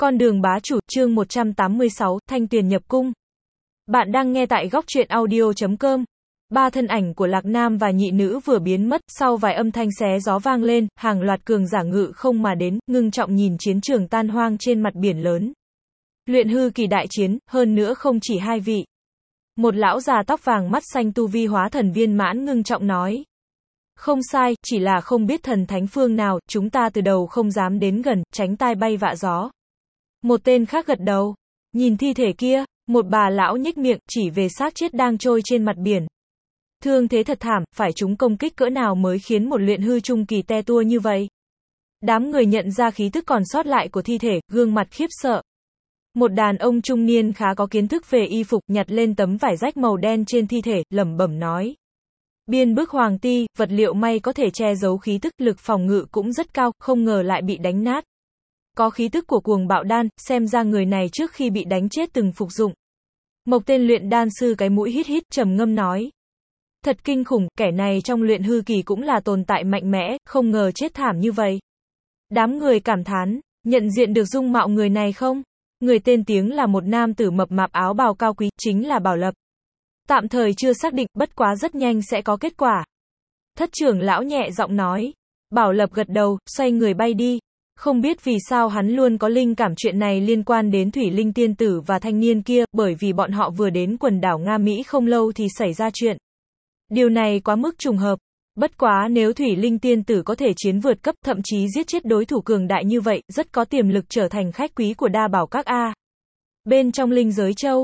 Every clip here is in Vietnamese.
Con đường bá chủ, chương 186, Thanh Tuyền nhập cung. Bạn đang nghe tại góc truyện audio.com. Ba thân ảnh của Lạc Nam và nhị nữ vừa biến mất, sau vài âm thanh xé gió vang lên, hàng loạt cường giả ngự không mà đến, ngưng trọng nhìn chiến trường tan hoang trên mặt biển lớn. Luyện hư kỳ đại chiến, hơn nữa không chỉ hai vị. Một lão già tóc vàng mắt xanh tu vi hóa thần viên mãn ngưng trọng nói. Không sai, chỉ là không biết thần thánh phương nào, chúng ta từ đầu không dám đến gần, tránh tai bay vạ gió. Một tên khác gật đầu. Nhìn thi thể kia, một bà lão nhếch miệng, chỉ về xác chết đang trôi trên mặt biển. Thương thế thật thảm, phải chúng công kích cỡ nào mới khiến một luyện hư trung kỳ te tua như vậy. Đám người nhận ra khí tức còn sót lại của thi thể, gương mặt khiếp sợ. Một đàn ông trung niên khá có kiến thức về y phục, nhặt lên tấm vải rách màu đen trên thi thể, lẩm bẩm nói. Biên bức hoàng ti, vật liệu may có thể che giấu khí tức, lực phòng ngự cũng rất cao, không ngờ lại bị đánh nát. Có khí tức của cuồng bạo đan, xem ra người này trước khi bị đánh chết từng phục dụng. Một tên luyện đan sư cái mũi hít hít, trầm ngâm nói. Thật kinh khủng, kẻ này trong luyện hư kỳ cũng là tồn tại mạnh mẽ, không ngờ chết thảm như vậy. Đám người cảm thán, nhận diện được dung mạo người này không? Người tên tiếng là một nam tử mập mạp áo bào cao quý, chính là Bảo Lập. Tạm thời chưa xác định, bất quá rất nhanh sẽ có kết quả. Thất trưởng lão nhẹ giọng nói. Bảo Lập gật đầu, xoay người bay đi. Không biết vì sao hắn luôn có linh cảm chuyện này liên quan đến Thủy Linh tiên tử và thanh niên kia, bởi vì bọn họ vừa đến quần đảo Nga Mỹ không lâu thì xảy ra chuyện. Điều này quá mức trùng hợp. Bất quá nếu Thủy Linh tiên tử có thể chiến vượt cấp, thậm chí giết chết đối thủ cường đại như vậy, rất có tiềm lực trở thành khách quý của đa bảo các A. Bên trong linh giới châu.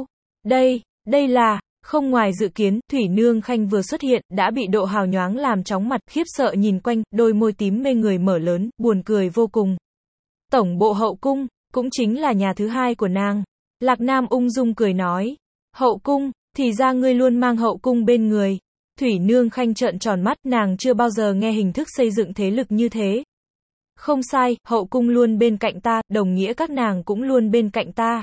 Đây là, không ngoài dự kiến, Thủy Nương Khanh vừa xuất hiện, đã bị độ hào nhoáng làm chóng mặt, khiếp sợ nhìn quanh, đôi môi tím mê người mở lớn, buồn cười vô cùng. Tổng bộ hậu cung, cũng chính là nhà thứ hai của nàng. Lạc Nam ung dung cười nói. Hậu cung, thì ra ngươi luôn mang hậu cung bên người. Thủy Nương Khanh trợn tròn mắt, nàng chưa bao giờ nghe hình thức xây dựng thế lực như thế. Không sai, hậu cung luôn bên cạnh ta, đồng nghĩa các nàng cũng luôn bên cạnh ta.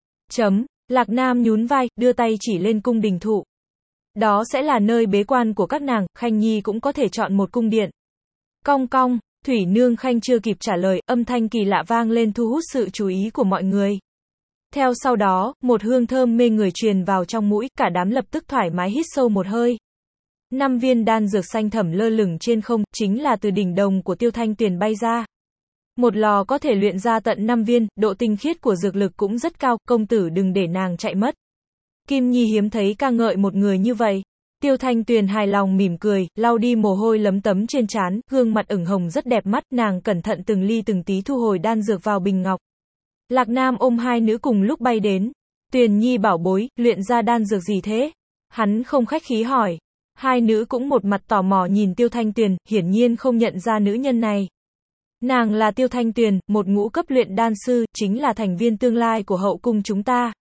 Lạc Nam nhún vai, đưa tay chỉ lên cung đình thụ. Đó sẽ là nơi bế quan của các nàng, Khanh Nhi cũng có thể chọn một cung điện. Cong cong, Thủy Nương Khanh chưa kịp trả lời, âm thanh kỳ lạ vang lên thu hút sự chú ý của mọi người. Theo sau đó, một hương thơm mê người truyền vào trong mũi, cả đám lập tức thoải mái hít sâu một hơi. 5 viên đan dược xanh thẳm lơ lửng trên không, chính là từ đỉnh đồng của Tiêu Thanh Tuyền bay ra. Một lò có thể luyện ra tận 5 viên, độ tinh khiết của dược lực cũng rất cao, công tử đừng để nàng chạy mất. Kim Nhi hiếm thấy ca ngợi một người như vậy. Tiêu Thanh Tuyền hài lòng mỉm cười, lau đi mồ hôi lấm tấm trên trán, gương mặt ửng hồng rất đẹp mắt, nàng cẩn thận từng ly từng tí thu hồi đan dược vào bình ngọc. Lạc Nam ôm hai nữ cùng lúc bay đến. Tuyền Nhi bảo bối, luyện ra đan dược gì thế? Hắn không khách khí hỏi. Hai nữ cũng một mặt tò mò nhìn Tiêu Thanh Tuyền, hiển nhiên không nhận ra nữ nhân này. Nàng là Tiêu Thanh Tuyền, một ngũ cấp luyện đan sư, chính là thành viên tương lai của hậu cung chúng ta.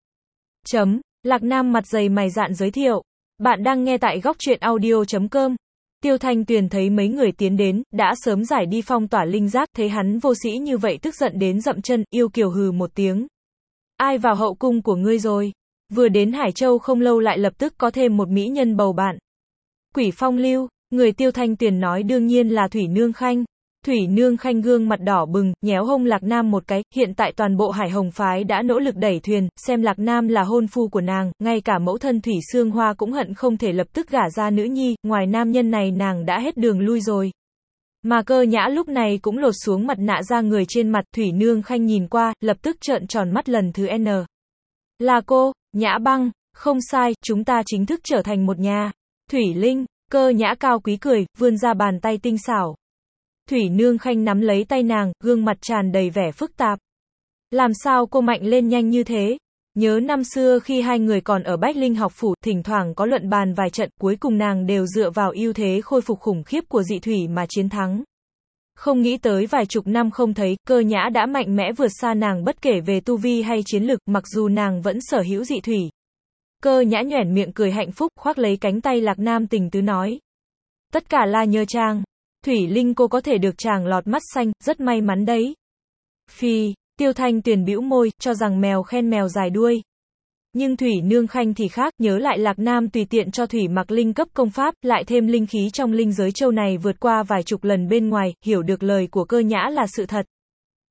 Lạc Nam mặt dày mày dạn giới thiệu. Bạn đang nghe tại góc truyện audio.com. Tiêu Thanh Tuyền thấy mấy người tiến đến, đã sớm giải đi phong tỏa linh giác, thấy hắn vô sĩ như vậy tức giận đến dậm chân, yêu kiều hừ một tiếng. Ai vào hậu cung của ngươi rồi? Vừa đến Hải Châu không lâu lại lập tức có thêm một mỹ nhân bầu bạn. Quỷ phong lưu, người Tiêu Thanh Tuyền nói đương nhiên là Thủy Nương Khanh. Thủy Nương Khanh gương mặt đỏ bừng, nhéo hông Lạc Nam một cái, hiện tại toàn bộ Hải Hồng phái đã nỗ lực đẩy thuyền, xem Lạc Nam là hôn phu của nàng, ngay cả mẫu thân Thủy Sương Hoa cũng hận không thể lập tức gả ra nữ nhi, ngoài nam nhân này nàng đã hết đường lui rồi. Mà Cơ Nhã lúc này cũng lột xuống mặt nạ ra người trên mặt, Thủy Nương Khanh nhìn qua, lập tức trợn tròn mắt lần thứ N. Là cô, Nhã Băng, không sai, chúng ta chính thức trở thành một nhà. Thủy Linh, Cơ Nhã cao quý cười, vươn ra bàn tay tinh xảo. Thủy Nương Khanh nắm lấy tay nàng, gương mặt tràn đầy vẻ phức tạp. Làm sao cô mạnh lên nhanh như thế? Nhớ năm xưa khi hai người còn ở Bách Linh học phủ, thỉnh thoảng có luận bàn vài trận, cuối cùng nàng đều dựa vào ưu thế khôi phục khủng khiếp của dị thủy mà chiến thắng. Không nghĩ tới vài chục năm không thấy, Cơ Nhã đã mạnh mẽ vượt xa nàng bất kể về tu vi hay chiến lực, mặc dù nàng vẫn sở hữu dị thủy. Cơ Nhã nhoẻn miệng cười hạnh phúc, khoác lấy cánh tay Lạc Nam tình tứ nói. Tất cả là nhờ chàng. Thủy Linh cô có thể được chàng lọt mắt xanh, rất may mắn đấy. Phi, Tiêu Thanh Tuyền bĩu môi, cho rằng mèo khen mèo dài đuôi. Nhưng Thủy Nương Khanh thì khác, nhớ lại Lạc Nam tùy tiện cho Thủy Mặc linh cấp công pháp, lại thêm linh khí trong linh giới châu này vượt qua vài chục lần bên ngoài, hiểu được lời của Cơ Nhã là sự thật.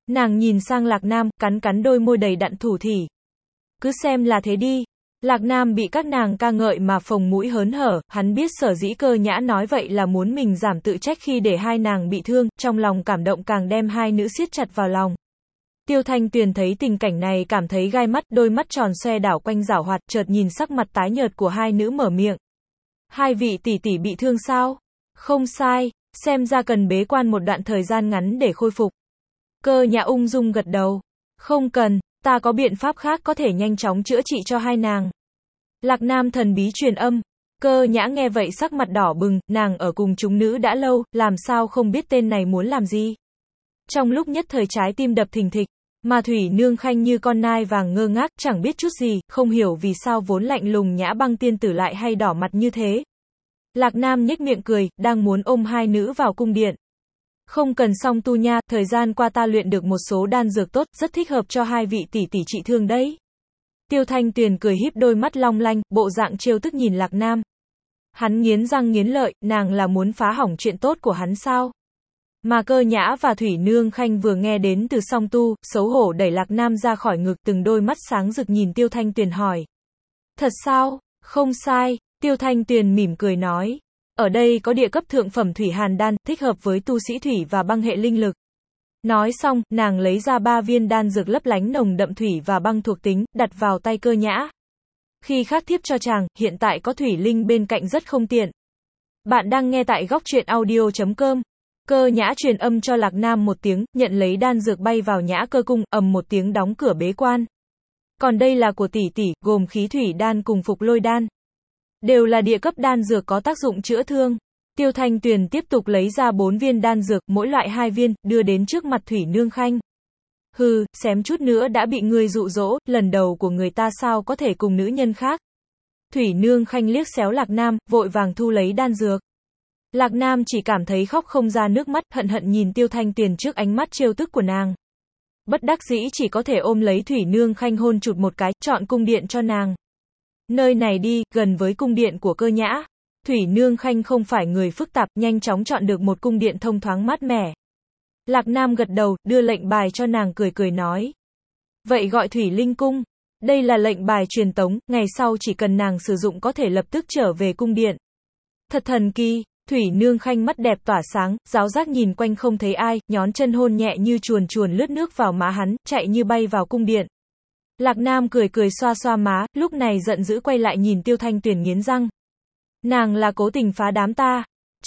Nàng nhìn sang Lạc Nam, cắn cắn đôi môi đầy đặn thủ thỉ. Cứ xem là thế đi. Lạc Nam bị các nàng ca ngợi mà phồng mũi hớn hở, hắn biết sở dĩ Cơ Nhã nói vậy là muốn mình giảm tự trách khi để hai nàng bị thương, trong lòng cảm động càng đem hai nữ siết chặt vào lòng. Tiêu Thanh Tuyền thấy tình cảnh này cảm thấy gai mắt, đôi mắt tròn xoe đảo quanh giảo hoạt, chợt nhìn sắc mặt tái nhợt của hai nữ mở miệng. Hai vị tỷ tỷ bị thương sao? Không sai, xem ra cần bế quan một đoạn thời gian ngắn để khôi phục. Cơ Nhã ung dung gật đầu. Không cần, ta có biện pháp khác có thể nhanh chóng chữa trị cho hai nàng. Lạc Nam thần bí truyền âm. Cơ Nhã nghe vậy sắc mặt đỏ bừng, nàng ở cùng chúng nữ đã lâu, làm sao không biết tên này muốn làm gì. Trong lúc nhất thời trái tim đập thình thịch, mà Thủy Nương Khanh như con nai vàng ngơ ngác, chẳng biết chút gì, không hiểu vì sao vốn lạnh lùng Nhã Băng tiên tử lại hay đỏ mặt như thế. Lạc Nam nhếch miệng cười, đang muốn ôm hai nữ vào cung điện. Không cần song tu nha, thời gian qua ta luyện được một số đan dược tốt, rất thích hợp cho hai vị tỷ tỷ trị thương đấy. Tiêu Thanh Tuyền cười híp đôi mắt long lanh, bộ dạng trêu tức nhìn Lạc Nam. Hắn nghiến răng nghiến lợi, nàng là muốn phá hỏng chuyện tốt của hắn sao? Mà Cơ Nhã và Thủy Nương Khanh vừa nghe đến từ song tu, xấu hổ đẩy Lạc Nam ra khỏi ngực, từng đôi mắt sáng rực nhìn Tiêu Thanh Tuyền hỏi. Thật sao? Không sai, Tiêu Thanh Tuyền mỉm cười nói. Ở đây có địa cấp thượng phẩm thủy hàn đan, thích hợp với tu sĩ thủy và băng hệ linh lực. Nói xong, nàng lấy ra 3 viên đan dược lấp lánh nồng đậm thủy và băng thuộc tính, đặt vào tay Cơ Nhã. Khi khác thiếp cho chàng, hiện tại có thủy linh bên cạnh rất không tiện. Bạn đang nghe tại góc truyện audio.com. Cơ Nhã truyền âm cho Lạc Nam một tiếng, nhận lấy đan dược bay vào Nhã Cơ cung, ầm một tiếng đóng cửa bế quan. Còn đây là của tỷ tỷ, gồm khí thủy đan cùng phục lôi đan. Đều là địa cấp đan dược có tác dụng chữa thương. Tiêu Thanh Tuyền tiếp tục lấy ra 4 viên đan dược, mỗi loại 2 viên, đưa đến trước mặt Thủy Nương Khanh. Hừ, xém chút nữa đã bị ngươi dụ dỗ, lần đầu của người ta sao có thể cùng nữ nhân khác. Thủy Nương Khanh liếc xéo Lạc Nam, vội vàng thu lấy đan dược. Lạc Nam chỉ cảm thấy khóc không ra nước mắt, hận hận nhìn Tiêu Thanh Tuyền trước ánh mắt trêu tức của nàng. Bất đắc dĩ chỉ có thể ôm lấy Thủy Nương Khanh hôn chụt một cái, chọn cung điện cho nàng. Nơi này đi, gần với cung điện của Cơ Nhã. Thủy Nương Khanh không phải người phức tạp, nhanh chóng chọn được một cung điện thông thoáng mát mẻ. Lạc Nam gật đầu, đưa lệnh bài cho nàng cười cười nói. Vậy gọi Thủy Linh Cung. Đây là lệnh bài truyền tống, ngày sau chỉ cần nàng sử dụng có thể lập tức trở về cung điện. Thật thần kỳ, Thủy Nương Khanh mắt đẹp tỏa sáng, giáo giác nhìn quanh không thấy ai, nhón chân hôn nhẹ như chuồn chuồn lướt nước vào má hắn, chạy như bay vào cung điện. Lạc Nam cười cười xoa xoa má, lúc này giận dữ quay lại nhìn Tiêu Thanh Tuyền nghiến răng. Nàng là cố tình phá đám ta.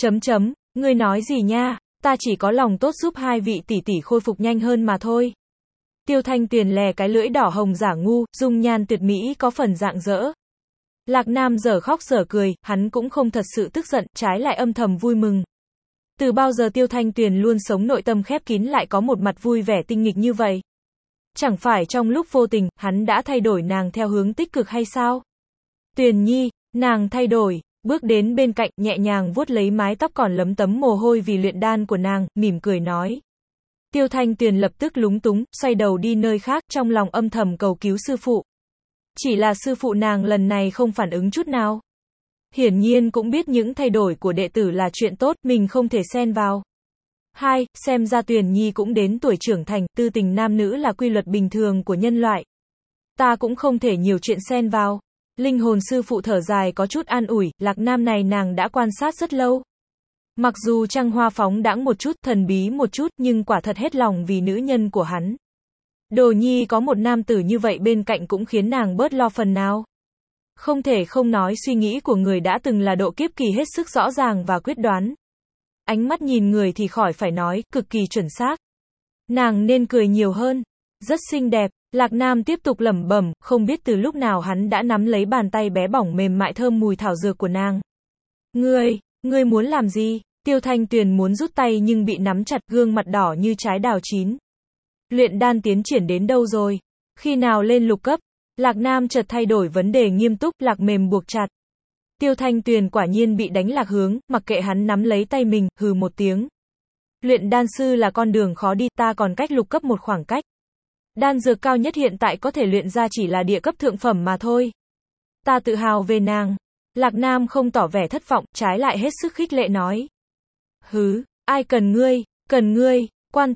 Ngươi nói gì nha, ta chỉ có lòng tốt giúp hai vị tỷ tỷ khôi phục nhanh hơn mà thôi. Tiêu Thanh Tuyền lè cái lưỡi đỏ hồng giả ngu, dung nhan tuyệt mỹ có phần rạng rỡ. Lạc Nam dở khóc dở cười, hắn cũng không thật sự tức giận, trái lại âm thầm vui mừng. Từ bao giờ Tiêu Thanh Tuyền luôn sống nội tâm khép kín lại có một mặt vui vẻ tinh nghịch như vậy? Chẳng phải trong lúc vô tình, hắn đã thay đổi nàng theo hướng tích cực hay sao? Tuyền Nhi, nàng thay đổi, bước đến bên cạnh, nhẹ nhàng vuốt lấy mái tóc còn lấm tấm mồ hôi vì luyện đan của nàng, mỉm cười nói. Tiêu Thanh Tuyền lập tức lúng túng, xoay đầu đi nơi khác, trong lòng âm thầm cầu cứu sư phụ. Chỉ là sư phụ nàng lần này không phản ứng chút nào. Hiển nhiên cũng biết những thay đổi của đệ tử là chuyện tốt, mình không thể xen vào. Xem ra Tuyền Nhi cũng đến tuổi trưởng thành, tư tình nam nữ là quy luật bình thường của nhân loại. Ta cũng không thể nhiều chuyện xen vào. Linh hồn sư phụ thở dài có chút an ủi, Lạc Nam này nàng đã quan sát rất lâu. Mặc dù trăng hoa phóng đãng một chút, thần bí một chút, nhưng quả thật hết lòng vì nữ nhân của hắn. Đồ Nhi có một nam tử như vậy bên cạnh cũng khiến nàng bớt lo phần nào. Không thể không nói suy nghĩ của người đã từng là độ kiếp kỳ hết sức rõ ràng và quyết đoán. Ánh mắt nhìn người thì khỏi phải nói, cực kỳ chuẩn xác. Nàng nên cười nhiều hơn. Rất xinh đẹp. Lạc Nam tiếp tục lẩm bẩm, không biết từ lúc nào hắn đã nắm lấy bàn tay bé bỏng mềm mại thơm mùi thảo dược của nàng. Ngươi muốn làm gì? Tiêu Thanh Tuyền muốn rút tay nhưng bị nắm chặt, gương mặt đỏ như trái đào chín. Luyện đan tiến triển đến đâu rồi? Khi nào lên lục cấp? Lạc Nam chợt thay đổi vấn đề nghiêm túc, lạc mềm buộc chặt. Tiêu Thanh Tuyền quả nhiên bị đánh lạc hướng, mặc kệ hắn nắm lấy tay mình, hừ một tiếng. Luyện đan sư là con đường khó đi, ta còn cách lục cấp một khoảng cách. Đan dược cao nhất hiện tại có thể luyện ra chỉ là địa cấp thượng phẩm mà thôi. Ta tự hào về nàng. Lạc Nam không tỏ vẻ thất vọng, trái lại hết sức khích lệ nói. Ai cần ngươi, quan tâm.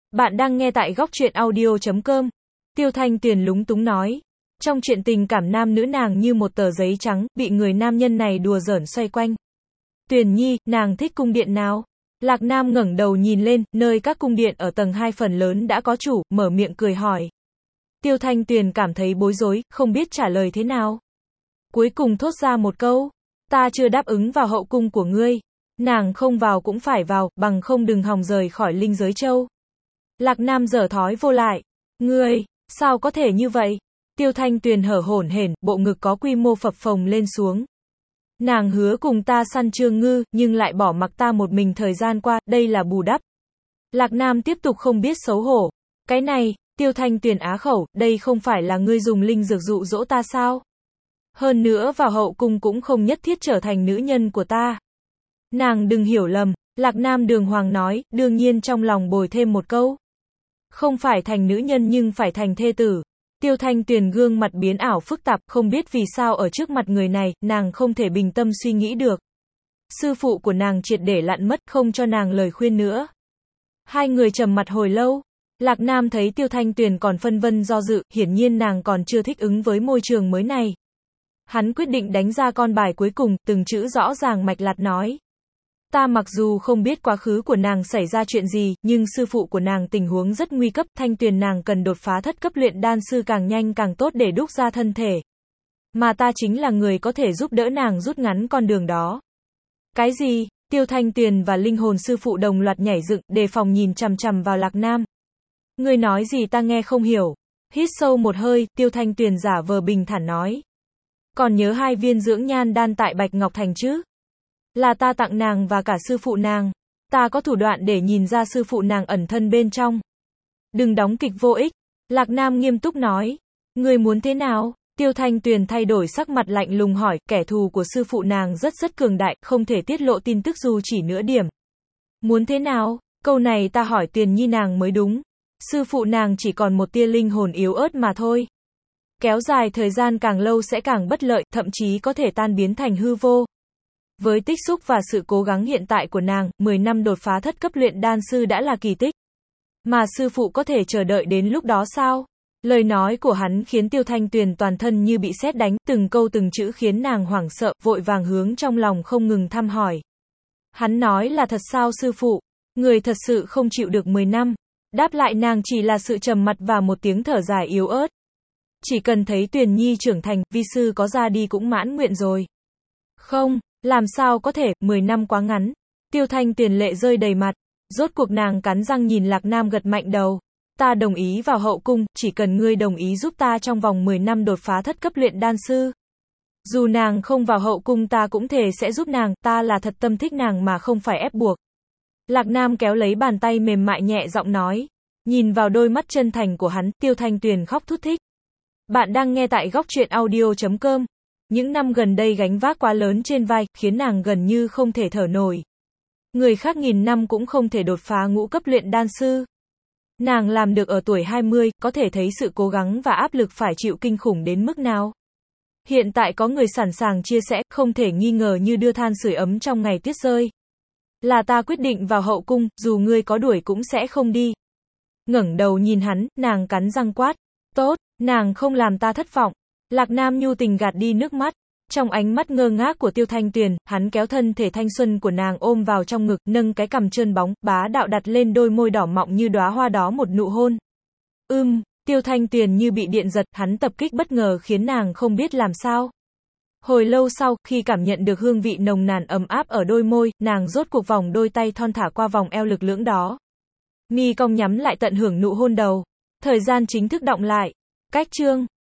Bạn đang nghe tại góc truyện audio.com. Tiêu Thanh Tuyền lúng túng nói. Trong chuyện tình cảm nam nữ nàng như một tờ giấy trắng, bị người nam nhân này đùa giỡn xoay quanh. Tuyền Nhi, nàng thích cung điện nào? Lạc Nam ngẩng đầu nhìn lên, nơi các cung điện ở tầng 2 phần lớn đã có chủ, mở miệng cười hỏi. Tiêu Thanh Tuyền cảm thấy bối rối, không biết trả lời thế nào. Cuối cùng thốt ra một câu. Ta chưa đáp ứng vào hậu cung của ngươi. Nàng không vào cũng phải vào, bằng không đừng hòng rời khỏi linh giới châu. Lạc Nam dở thói vô lại. Ngươi, sao có thể như vậy? Tiêu Thanh Tuyền hở hổn hển, bộ ngực có quy mô phập phồng lên xuống. Nàng hứa cùng ta săn Trương Ngư, nhưng lại bỏ mặc ta một mình thời gian qua, đây là bù đắp. Lạc Nam tiếp tục không biết xấu hổ. Cái này, Tiêu Thanh Tuyền á khẩu, đây không phải là ngươi dùng linh dược dụ dỗ ta sao? Hơn nữa vào hậu cung cũng không nhất thiết trở thành nữ nhân của ta. Nàng đừng hiểu lầm, Lạc Nam đường hoàng nói, đương nhiên trong lòng bồi thêm một câu. Không phải thành nữ nhân nhưng phải thành thê tử. Tiêu Thanh Tuyền gương mặt biến ảo phức tạp, không biết vì sao ở trước mặt người này, nàng không thể bình tâm suy nghĩ được. Sư phụ của nàng triệt để lặn mất, không cho nàng lời khuyên nữa. Hai người trầm mặt hồi lâu. Lạc Nam thấy Tiêu Thanh Tuyền còn phân vân do dự, hiển nhiên nàng còn chưa thích ứng với môi trường mới này. Hắn quyết định đánh ra con bài cuối cùng, từng chữ rõ ràng mạch lạc nói. Ta mặc dù không biết quá khứ của nàng xảy ra chuyện gì, nhưng sư phụ của nàng tình huống rất nguy cấp, Thanh Tuyền nàng cần đột phá thất cấp luyện đan sư càng nhanh càng tốt để đúc ra thân thể. Mà ta chính là người có thể giúp đỡ nàng rút ngắn con đường đó. Cái gì? Tiêu Thanh Tuyền và linh hồn sư phụ đồng loạt nhảy dựng, đề phòng nhìn chằm chằm vào Lạc Nam. Ngươi nói gì ta nghe không hiểu. Hít sâu một hơi, Tiêu Thanh Tuyền giả vờ bình thản nói. Còn nhớ 2 viên dưỡng nhan đan tại Bạch Ngọc Thành chứ? Là ta tặng nàng và cả sư phụ nàng. Ta có thủ đoạn để nhìn ra sư phụ nàng ẩn thân bên trong. Đừng đóng kịch vô ích. Lạc Nam nghiêm túc nói. Ngươi muốn thế nào? Tiêu Thanh Tuyền thay đổi sắc mặt lạnh lùng hỏi, kẻ thù của sư phụ nàng rất cường đại, không thể tiết lộ tin tức dù chỉ nửa điểm. Muốn thế nào? Câu này ta hỏi Tuyền Nhi nàng mới đúng. Sư phụ nàng chỉ còn một tia linh hồn yếu ớt mà thôi. Kéo dài thời gian càng lâu sẽ càng bất lợi, thậm chí có thể tan biến thành hư vô. Với tích xúc và sự cố gắng hiện tại của nàng, 10 năm đột phá thất cấp luyện đan sư đã là kỳ tích. Mà sư phụ có thể chờ đợi đến lúc đó sao? Lời nói của hắn khiến Tiêu Thanh Tuyền toàn thân như bị sét đánh, từng câu từng chữ khiến nàng hoảng sợ, vội vàng hướng trong lòng không ngừng thăm hỏi. Hắn nói là thật sao sư phụ? Người thật sự không chịu được 10 năm. Đáp lại nàng chỉ là sự trầm mặc và một tiếng thở dài yếu ớt. Chỉ cần thấy Tuyền Nhi trưởng thành, vi sư có ra đi cũng mãn nguyện rồi. Không, làm sao có thể, 10 năm quá ngắn. Tiêu Thanh Tuyền lệ rơi đầy mặt. Rốt cuộc nàng cắn răng nhìn Lạc Nam gật mạnh đầu. Ta đồng ý vào hậu cung, chỉ cần ngươi đồng ý giúp ta trong vòng 10 năm đột phá thất cấp luyện đan sư. Dù nàng không vào hậu cung ta cũng thề sẽ giúp nàng, ta là thật tâm thích nàng mà không phải ép buộc. Lạc Nam kéo lấy bàn tay mềm mại nhẹ giọng nói. Nhìn vào đôi mắt chân thành của hắn, Tiêu Thanh Tuyền khóc thút thít. Bạn đang nghe tại góc truyện audio.com. Những năm gần đây gánh vác quá lớn trên vai, khiến nàng gần như không thể thở nổi. Người khác nghìn năm cũng không thể đột phá ngũ cấp luyện đan sư. Nàng làm được ở tuổi 20, có thể thấy sự cố gắng và áp lực phải chịu kinh khủng đến mức nào. Hiện tại có người sẵn sàng chia sẻ, không thể nghi ngờ như đưa than sưởi ấm trong ngày tuyết rơi. Là ta quyết định vào hậu cung, dù ngươi có đuổi cũng sẽ không đi. Ngẩng đầu nhìn hắn, nàng cắn răng quát. Tốt, nàng không làm ta thất vọng. Lạc Nam nhu tình gạt đi nước mắt. Trong ánh mắt ngơ ngác của Tiêu Thanh Tuyền, hắn kéo thân thể thanh xuân của nàng ôm vào trong ngực, nâng cái cằm trơn bóng, bá đạo đặt lên đôi môi đỏ mọng như đóa hoa đó một nụ hôn. Tiêu Thanh Tuyền như bị điện giật, hắn tập kích bất ngờ khiến nàng không biết làm sao. Hồi lâu sau, khi cảm nhận được hương vị nồng nàn ấm áp ở đôi môi, nàng rốt cuộc vòng đôi tay thon thả qua vòng eo lực lưỡng đó. Mi cong nhắm lại tận hưởng nụ hôn đầu. Thời gian chính thức đọng lại. Cách chương